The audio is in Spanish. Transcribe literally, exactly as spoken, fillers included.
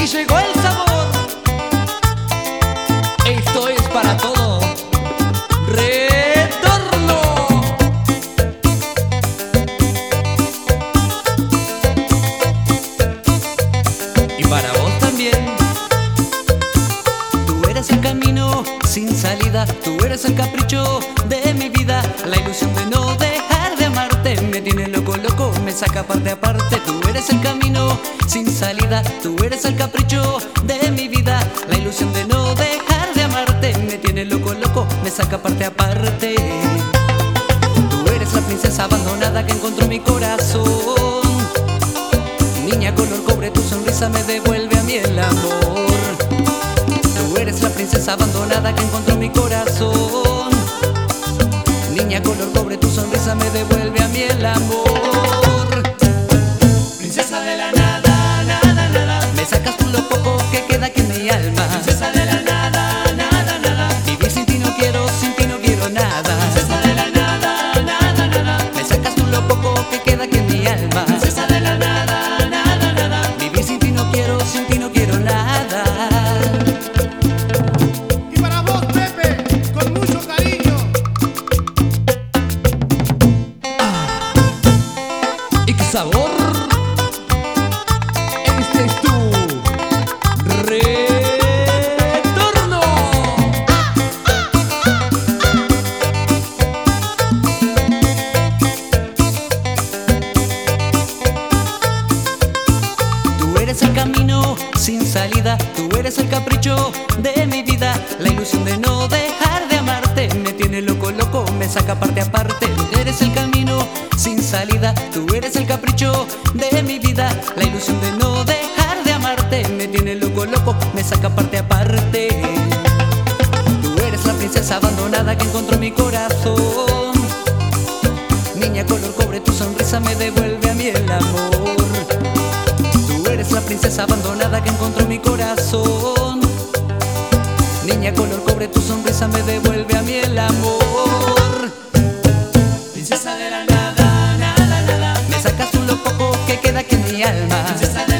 y llegó el sabor. Esto es para todo retorno. Y para vos también. Tú eres el camino sin salida, tú eres el capricho de mi vida, la ilusión de no dejar de amarte me tiene loco, loco, me saca parte a parte. Tú eres el camino sin salida, tú eres el capricho de mi vida, la ilusión de no dejar de amarte me tiene loco, loco, me saca parte a parte. Tú eres la princesa abandonada que encontró mi corazón, niña color cobre, tu sonrisa me devuelve a mí el amor. Tú eres la princesa abandonada que encontró mi corazón, niña color cobre, tu sonrisa me devuelve a mí el amor. Princesa de la nada, nada, nada. Me sacas tú lo poco que queda aquí en mi alma. Princesa de la nada, nada, nada. Vivir sin ti no quiero, sin ti no quiero nada. Princesa de la nada, nada, nada. Me sacas tú lo poco que queda aquí en mi alma. Princesa de la nada, nada, nada. Vivir sin ti no quiero, sin ti no quiero nada. Y para vos, Pepe, con mucho cariño. ¡Y qué sabor! Este es tu retorno. Tú eres el camino sin salida, tú eres el capricho de mi vida, la ilusión de no dejar de amarte me tiene loco, loco, me saca parte a parte. Tú eres el camino sin salida, tú eres el capricho de mi vida, la ilusión de no dejar de amarte me tiene loco, loco, me saca parte a parte. Tú eres la princesa abandonada que encontró mi corazón, niña color cobre, tu sonrisa me devuelve a mí el amor. Tú eres la princesa abandonada que encontró mi corazón, niña color cobre, tu sonrisa me devuelve a mí el amor. Princesa de la nada, nada, nada. Me sacas tú lo poco que queda aquí en mi alma. Princesa de